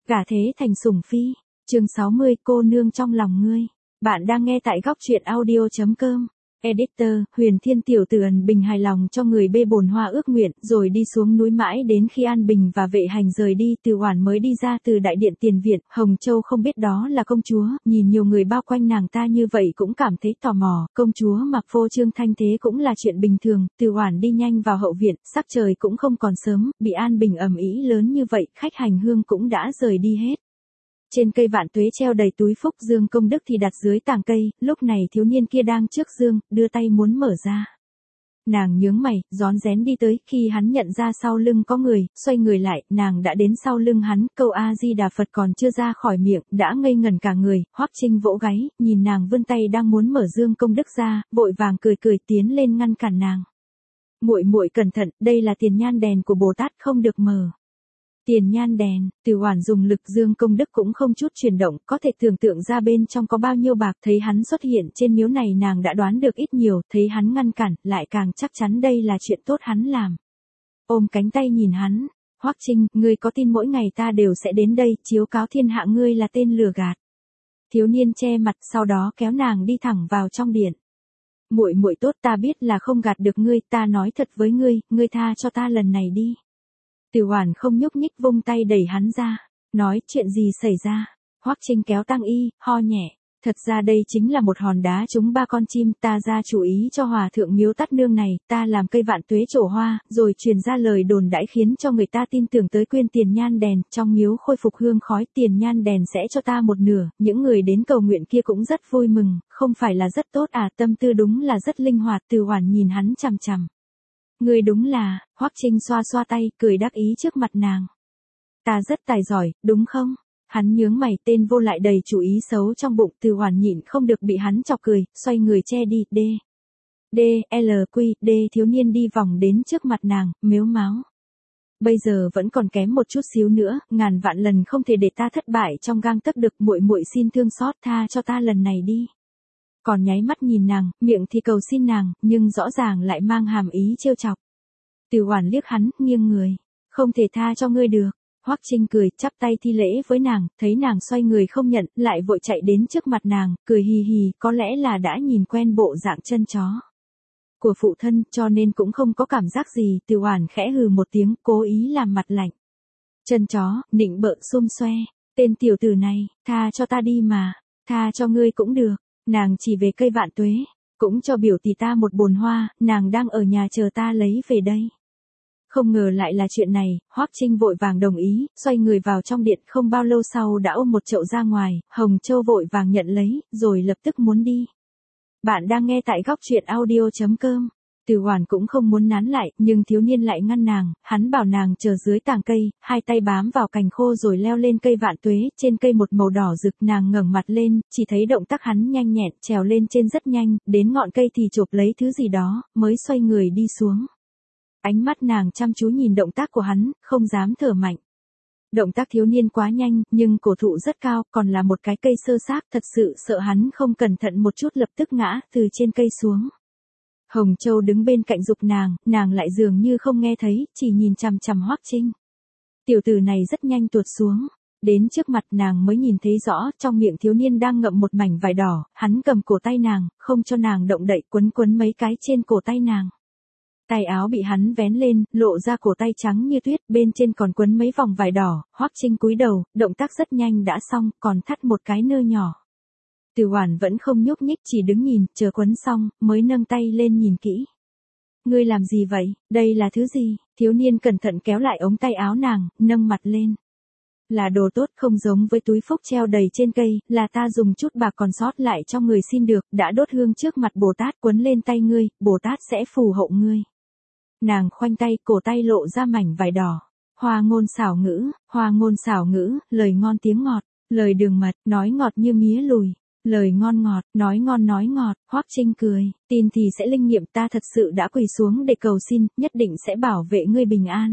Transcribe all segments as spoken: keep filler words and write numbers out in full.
Gả thế thành sủng phi. Chương sáu mươi, cô nương trong lòng ngươi. Bạn đang nghe tại góc truyện audio chấm com. Editor, Huyền Thiên tiểu tử Ân Bình hài lòng cho người bê bồn hoa ước nguyện, rồi đi xuống núi mãi đến khi An Bình và vệ hành rời đi, Từ Hoản mới đi ra từ đại điện tiền viện. Hồng Châu không biết đó là công chúa, nhìn nhiều người bao quanh nàng ta như vậy cũng cảm thấy tò mò. Công chúa mặc phô trương thanh thế cũng là chuyện bình thường. Từ Hoản đi nhanh vào hậu viện, sắc trời cũng không còn sớm, bị An Bình ầm ĩ lớn như vậy, khách hành hương cũng đã rời đi hết. Trên cây vạn tuế treo đầy túi phúc dương công đức thì đặt dưới tàng cây, lúc này thiếu niên kia đang trước dương, đưa tay muốn mở ra. Nàng nhướng mày, rón rén đi tới, khi hắn nhận ra sau lưng có người, xoay người lại, nàng đã đến sau lưng hắn, câu A-di-đà Phật còn chưa ra khỏi miệng, đã ngây ngẩn cả người. Hoắc Trinh vỗ gáy, nhìn nàng vươn tay đang muốn mở dương công đức ra, vội vàng cười cười tiến lên ngăn cản nàng. Muội muội cẩn thận, đây là tiền nhan đèn của Bồ Tát không được mở. Tiền nhan đèn, Từ Hoản dùng lực dương công đức cũng không chút chuyển động, có thể tưởng tượng ra bên trong có bao nhiêu bạc. Thấy hắn xuất hiện trên miếu này nàng đã đoán được ít nhiều, thấy hắn ngăn cản, lại càng chắc chắn đây là chuyện tốt hắn làm. Ôm cánh tay nhìn hắn, Hoắc Trinh, ngươi có tin mỗi ngày ta đều sẽ đến đây, chiếu cáo thiên hạ ngươi là tên lừa gạt. Thiếu niên che mặt, sau đó kéo nàng đi thẳng vào trong điện. Muội muội tốt, ta biết là không gạt được ngươi, ta nói thật với ngươi, ngươi tha cho ta lần này đi. Từ Hoản không nhúc nhích, vung tay đẩy hắn ra, nói chuyện gì xảy ra. Hoắc Trinh kéo Tăng Y, ho nhẹ, thật ra đây chính là một hòn đá trúng ba con chim, ta ra chủ ý cho hòa thượng miếu Tát Nương này, ta làm cây vạn tuế trổ hoa, rồi truyền ra lời đồn đãi khiến cho người ta tin tưởng tới quyên tiền nhan đèn, trong miếu khôi phục hương khói, tiền nhan đèn sẽ cho ta một nửa. Những người đến cầu nguyện kia cũng rất vui mừng, không phải là rất tốt à, tâm tư đúng là rất linh hoạt. Từ Hoản nhìn hắn chằm chằm. Ngươi đúng là, Hoắc Trinh xoa xoa tay, cười đắc ý trước mặt nàng. Ta rất tài giỏi, đúng không? Hắn nhướng mày, tên vô lại đầy chủ ý xấu trong bụng. Từ Hoản nhịn không được bị hắn chọc cười, xoay người che đi. D. D, L, Q, D. Thiếu niên đi vòng đến trước mặt nàng, mếu máo. Bây giờ vẫn còn kém một chút xíu nữa, ngàn vạn lần không thể để ta thất bại trong gang tấc được, muội muội xin thương xót tha cho ta lần này đi. Còn nháy mắt nhìn nàng, miệng thì cầu xin nàng, nhưng rõ ràng lại mang hàm ý trêu chọc. Từ Hoản liếc hắn, nghiêng người, không thể tha cho ngươi được. Hoắc Trinh cười, chắp tay thi lễ với nàng, thấy nàng xoay người không nhận, lại vội chạy đến trước mặt nàng, cười hì hì, có lẽ là đã nhìn quen bộ dạng chân chó của phụ thân, cho nên cũng không có cảm giác gì. Từ Hoản khẽ hừ một tiếng, cố ý làm mặt lạnh. Chân chó, nịnh bợ xum xoe, tên tiểu tử này, tha cho ta đi mà, tha cho ngươi cũng được. Nàng chỉ về cây vạn tuế, cũng cho biểu tỷ ta một bồn hoa, nàng đang ở nhà chờ ta lấy về đây. Không ngờ lại là chuyện này, Hoắc Trinh vội vàng đồng ý, xoay người vào trong điện, không bao lâu sau đã ôm một chậu ra ngoài. Hồng Châu vội vàng nhận lấy, rồi lập tức muốn đi. Bạn đang nghe tại góc truyện audio chấm com. Từ Hoản cũng không muốn nán lại, nhưng thiếu niên lại ngăn nàng, hắn bảo nàng chờ dưới tàng cây, hai tay bám vào cành khô rồi leo lên cây vạn tuế, trên cây một màu đỏ rực. Nàng ngẩng mặt lên, chỉ thấy động tác hắn nhanh nhẹn, trèo lên trên rất nhanh, đến ngọn cây thì chộp lấy thứ gì đó, mới xoay người đi xuống. Ánh mắt nàng chăm chú nhìn động tác của hắn, không dám thở mạnh. Động tác thiếu niên quá nhanh, nhưng cổ thụ rất cao, còn là một cái cây sơ xác, thật sự sợ hắn không cẩn thận một chút lập tức ngã từ trên cây xuống. Hồng Châu đứng bên cạnh giục nàng, nàng lại dường như không nghe thấy, chỉ nhìn chằm chằm Hoắc Trinh. Tiểu tử này rất nhanh tuột xuống, đến trước mặt nàng mới nhìn thấy rõ, trong miệng thiếu niên đang ngậm một mảnh vải đỏ, hắn cầm cổ tay nàng, không cho nàng động đậy, quấn quấn mấy cái trên cổ tay nàng. Tay áo bị hắn vén lên, lộ ra cổ tay trắng như tuyết, bên trên còn quấn mấy vòng vải đỏ. Hoắc Trinh cúi đầu, động tác rất nhanh đã xong, còn thắt một cái nơ nhỏ. Từ Hoản vẫn không nhúc nhích, chỉ đứng nhìn, chờ quấn xong, mới nâng tay lên nhìn kỹ. Ngươi làm gì vậy, đây là thứ gì? Thiếu niên cẩn thận kéo lại ống tay áo nàng, nâng mặt lên. Là đồ tốt, không giống với túi phúc treo đầy trên cây, là ta dùng chút bạc còn sót lại trong người xin được, đã đốt hương trước mặt Bồ Tát, quấn lên tay ngươi, Bồ Tát sẽ phù hộ ngươi. Nàng khoanh tay, cổ tay lộ ra mảnh vải đỏ. Hoa ngôn xảo ngữ, hoa ngôn xảo ngữ, lời ngon tiếng ngọt, lời đường mật, nói ngọt như mía lùi. Lời ngon ngọt, nói ngon nói ngọt. Hoắc Trinh cười, tin thì sẽ linh nghiệm, ta thật sự đã quỳ xuống để cầu xin, nhất định sẽ bảo vệ ngươi bình an.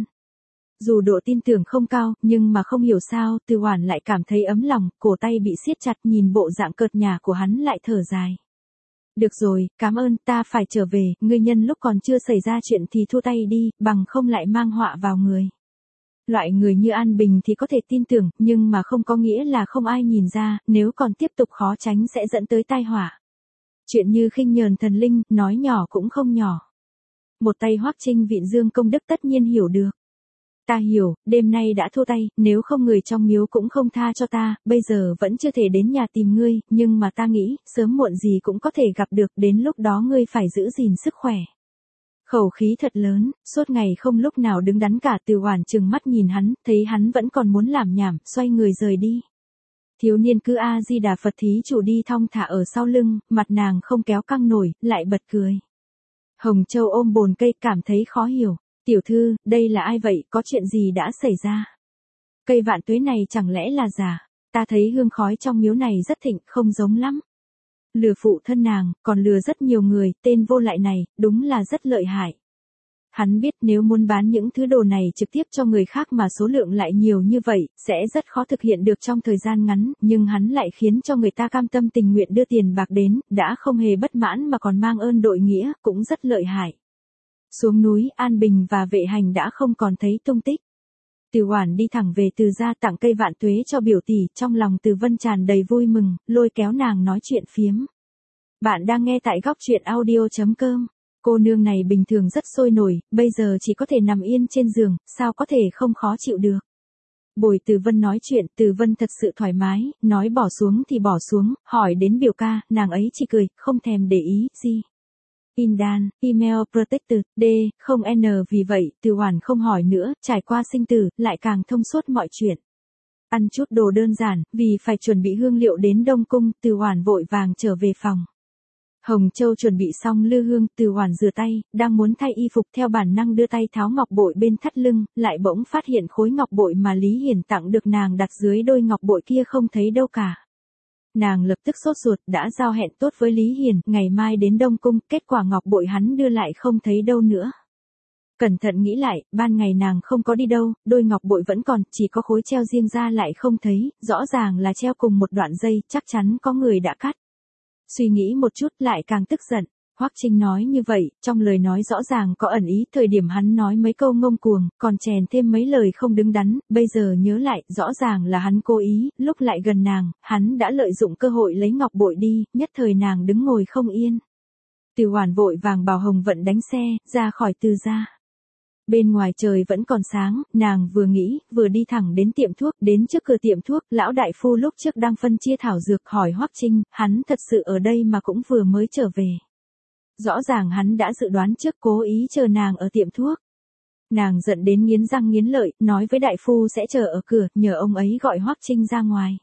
Dù độ tin tưởng không cao, nhưng mà không hiểu sao, Từ Hoản lại cảm thấy ấm lòng, cổ tay bị siết chặt, nhìn bộ dạng cợt nhả của hắn lại thở dài. Được rồi, cảm ơn, ta phải trở về, ngươi nhân lúc còn chưa xảy ra chuyện thì thu tay đi, bằng không lại mang họa vào người. Loại người như An Bình thì có thể tin tưởng, nhưng mà không có nghĩa là không ai nhìn ra, nếu còn tiếp tục khó tránh sẽ dẫn tới tai họa. Chuyện như khinh nhờn thần linh, nói nhỏ cũng không nhỏ. Một tay Hoắc Trinh vịn dương công đức tất nhiên hiểu được. Ta hiểu, đêm nay đã thua tay, nếu không người trong miếu cũng không tha cho ta, bây giờ vẫn chưa thể đến nhà tìm ngươi, nhưng mà ta nghĩ, sớm muộn gì cũng có thể gặp được, đến lúc đó ngươi phải giữ gìn sức khỏe. Khẩu khí thật lớn, suốt ngày không lúc nào đứng đắn cả. Từ Hoản trừng mắt nhìn hắn, thấy hắn vẫn còn muốn làm nhảm, xoay người rời đi. Thiếu niên cứ A Di Đà Phật thí chủ đi thong thả ở sau lưng, mặt nàng không kéo căng nổi, lại bật cười. Hồng Châu ôm bồn cây cảm thấy khó hiểu. Tiểu thư, đây là ai vậy, có chuyện gì đã xảy ra? Cây vạn tuế này chẳng lẽ là giả? Ta thấy hương khói trong miếu này rất thịnh, không giống lắm. Lừa phụ thân nàng, còn lừa rất nhiều người, tên vô lại này, đúng là rất lợi hại. Hắn biết nếu muốn bán những thứ đồ này trực tiếp cho người khác mà số lượng lại nhiều như vậy, sẽ rất khó thực hiện được trong thời gian ngắn, nhưng hắn lại khiến cho người ta cam tâm tình nguyện đưa tiền bạc đến, đã không hề bất mãn mà còn mang ơn đội nghĩa, cũng rất lợi hại. Xuống núi, An Bình và Vệ Hành đã không còn thấy tung tích. Từ Hoản đi thẳng về Từ gia tặng cây vạn tuế cho biểu tỷ, trong lòng Từ Vân tràn đầy vui mừng, lôi kéo nàng nói chuyện phiếm. Bạn đang nghe tại góc truyện audio chấm com. Cô nương này bình thường rất sôi nổi, bây giờ chỉ có thể nằm yên trên giường, sao có thể không khó chịu được. Bồi Từ Vân nói chuyện, Từ Vân thật sự thoải mái, nói bỏ xuống thì bỏ xuống, hỏi đến biểu ca, nàng ấy chỉ cười, không thèm để ý, gì. Indan, email protected, D, không N. Vì vậy, Từ Hoản không hỏi nữa, trải qua sinh tử, lại càng thông suốt mọi chuyện. Ăn chút đồ đơn giản, vì phải chuẩn bị hương liệu đến Đông Cung, Từ Hoản vội vàng trở về phòng. Hồng Châu chuẩn bị xong lư hương, Từ Hoản rửa tay, đang muốn thay y phục theo bản năng đưa tay tháo ngọc bội bên thắt lưng, lại bỗng phát hiện khối ngọc bội mà Lý Hiển tặng được nàng đặt dưới đôi ngọc bội kia không thấy đâu cả. Nàng lập tức sốt ruột, đã giao hẹn tốt với Lý Hiển, ngày mai đến Đông Cung, kết quả ngọc bội hắn đưa lại không thấy đâu nữa. Cẩn thận nghĩ lại, ban ngày nàng không có đi đâu, đôi ngọc bội vẫn còn, chỉ có khối treo riêng ra lại không thấy, rõ ràng là treo cùng một đoạn dây, chắc chắn có người đã cắt. Suy nghĩ một chút lại càng tức giận. Hoắc Trinh nói như vậy, trong lời nói rõ ràng có ẩn ý, thời điểm hắn nói mấy câu ngông cuồng, còn chèn thêm mấy lời không đứng đắn, bây giờ nhớ lại, rõ ràng là hắn cố ý, lúc lại gần nàng, hắn đã lợi dụng cơ hội lấy ngọc bội đi, nhất thời nàng đứng ngồi không yên. Từ Hoản vội vàng bảo Hồng Vận đánh xe, ra khỏi Từ gia. Bên ngoài trời vẫn còn sáng, nàng vừa nghĩ, vừa đi thẳng đến tiệm thuốc, đến trước cửa tiệm thuốc, lão đại phu lúc trước đang phân chia thảo dược hỏi Hoắc Trinh, hắn thật sự ở đây mà cũng vừa mới trở về. Rõ ràng hắn đã dự đoán trước, cố ý chờ nàng ở tiệm thuốc. Nàng giận đến nghiến răng nghiến lợi, nói với đại phu sẽ chờ ở cửa, nhờ ông ấy gọi Hoắc Trinh ra ngoài.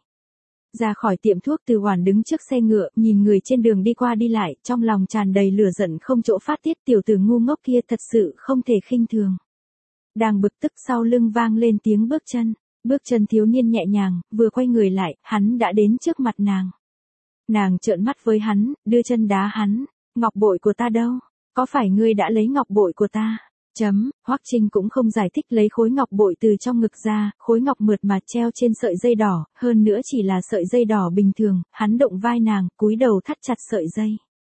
Ra khỏi tiệm thuốc, Từ Hoản đứng trước xe ngựa, nhìn người trên đường đi qua đi lại, trong lòng tràn đầy lửa giận không chỗ phát tiết, tiểu tử ngu ngốc kia thật sự không thể khinh thường. Đang bực tức, sau lưng vang lên tiếng bước chân, bước chân thiếu niên nhẹ nhàng, vừa quay người lại, hắn đã đến trước mặt nàng. Nàng trợn mắt với hắn, đưa chân đá hắn, ngọc bội của ta đâu, có phải ngươi đã lấy ngọc bội của ta? Chấm, Hoắc Trinh cũng không giải thích, lấy khối ngọc bội từ trong ngực ra, khối ngọc mượt mà treo trên sợi dây đỏ, hơn nữa chỉ là sợi dây đỏ bình thường, hắn động vai nàng, cúi đầu thắt chặt sợi dây.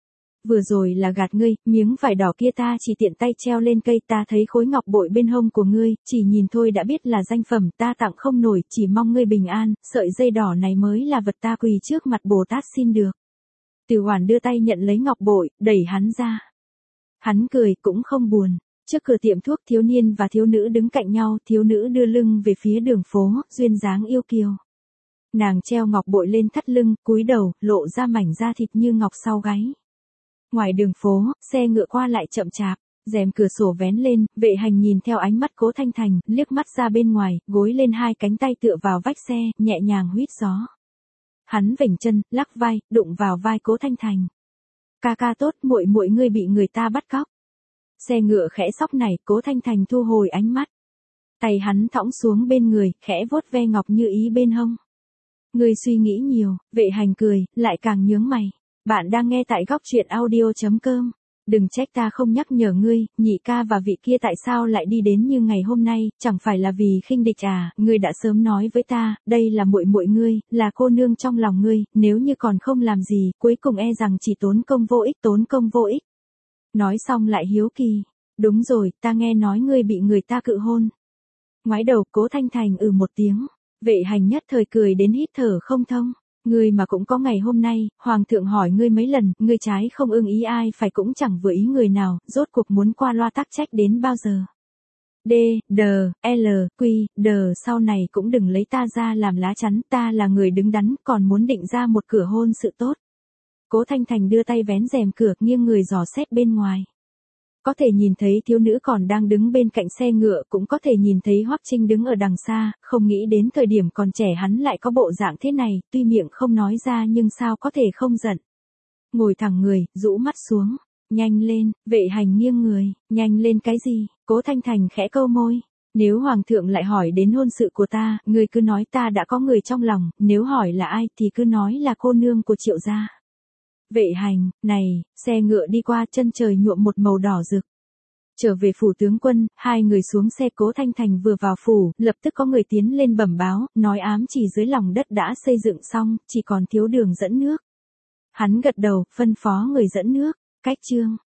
Vừa rồi là gạt ngươi, miếng vải đỏ kia ta chỉ tiện tay treo lên cây, ta thấy khối ngọc bội bên hông của ngươi, chỉ nhìn thôi đã biết là danh phẩm, ta tặng không nổi, chỉ mong ngươi bình an, sợi dây đỏ này mới là vật ta quỳ trước mặt Bồ Tát xin được. Từ Hoản đưa tay nhận lấy ngọc bội, đẩy hắn ra. Hắn cười, cũng không buồn. Trước cửa tiệm thuốc, thiếu niên và thiếu nữ đứng cạnh nhau, thiếu nữ đưa lưng về phía đường phố, duyên dáng yêu kiều. Nàng treo ngọc bội lên thắt lưng, cúi đầu, lộ ra mảnh da thịt như ngọc sau gáy. Ngoài đường phố, xe ngựa qua lại chậm chạp, rèm cửa sổ vén lên, Vệ Hành nhìn theo ánh mắt Cố Thanh Thành, liếc mắt ra bên ngoài, gối lên hai cánh tay tựa vào vách xe, nhẹ nhàng huýt gió. Hắn vểnh chân, lắc vai, đụng vào vai Cố Thanh Thành. Ca ca tốt, muội muội ngươi bị người ta bắt cóc. Xe ngựa khẽ sóc này, Cố Thanh Thành thu hồi ánh mắt. Tay hắn thõng xuống bên người, khẽ vuốt ve ngọc như ý bên hông. Ngươi suy nghĩ nhiều, Vệ Hành cười, lại càng nhướng mày. Bạn đang nghe tại góc truyện audio chấm com. Đừng trách ta không nhắc nhở ngươi, nhị ca và vị kia tại sao lại đi đến như ngày hôm nay, chẳng phải là vì khinh địch à, ngươi đã sớm nói với ta, đây là muội muội ngươi, là cô nương trong lòng ngươi, nếu như còn không làm gì, cuối cùng e rằng chỉ tốn công vô ích, tốn công vô ích. Nói xong lại hiếu kỳ, đúng rồi, ta nghe nói ngươi bị người ta cự hôn. Ngoái đầu, Cố Thanh Thành ừ một tiếng. Vệ hành nhất thời cười đến hít thở không thông. Ngươi mà cũng có ngày hôm nay, Hoàng thượng hỏi ngươi mấy lần, ngươi trái không ưng ý ai phải cũng chẳng vừa ý người nào, rốt cuộc muốn qua loa tắc trách đến bao giờ. D, D, L, Q, D sau này cũng đừng lấy ta ra làm lá chắn, ta là người đứng đắn, còn muốn định ra một cửa hôn sự tốt. Cố Thanh Thành đưa tay vén rèm cửa, nghiêng người dò xét bên ngoài. Có thể nhìn thấy thiếu nữ còn đang đứng bên cạnh xe ngựa, cũng có thể nhìn thấy Hoắc Trinh đứng ở đằng xa, không nghĩ đến thời điểm còn trẻ hắn lại có bộ dạng thế này, tuy miệng không nói ra nhưng sao có thể không giận. Ngồi thẳng người, rũ mắt xuống. Nhanh lên, vệ hành nghiêng người, nhanh lên cái gì, Cố Thanh Thành khẽ câu môi. Nếu Hoàng thượng lại hỏi đến hôn sự của ta, ngươi cứ nói ta đã có người trong lòng, nếu hỏi là ai thì cứ nói là cô nương của Triệu gia. Vệ hành, này, xe ngựa đi qua, chân trời nhuộm một màu đỏ rực. Trở về phủ tướng quân, hai người xuống xe. Cố Thanh Thành vừa vào phủ, lập tức có người tiến lên bẩm báo, nói ám chỉ dưới lòng đất đã xây dựng xong, chỉ còn thiếu đường dẫn nước. Hắn gật đầu, phân phó người dẫn nước. Cách chương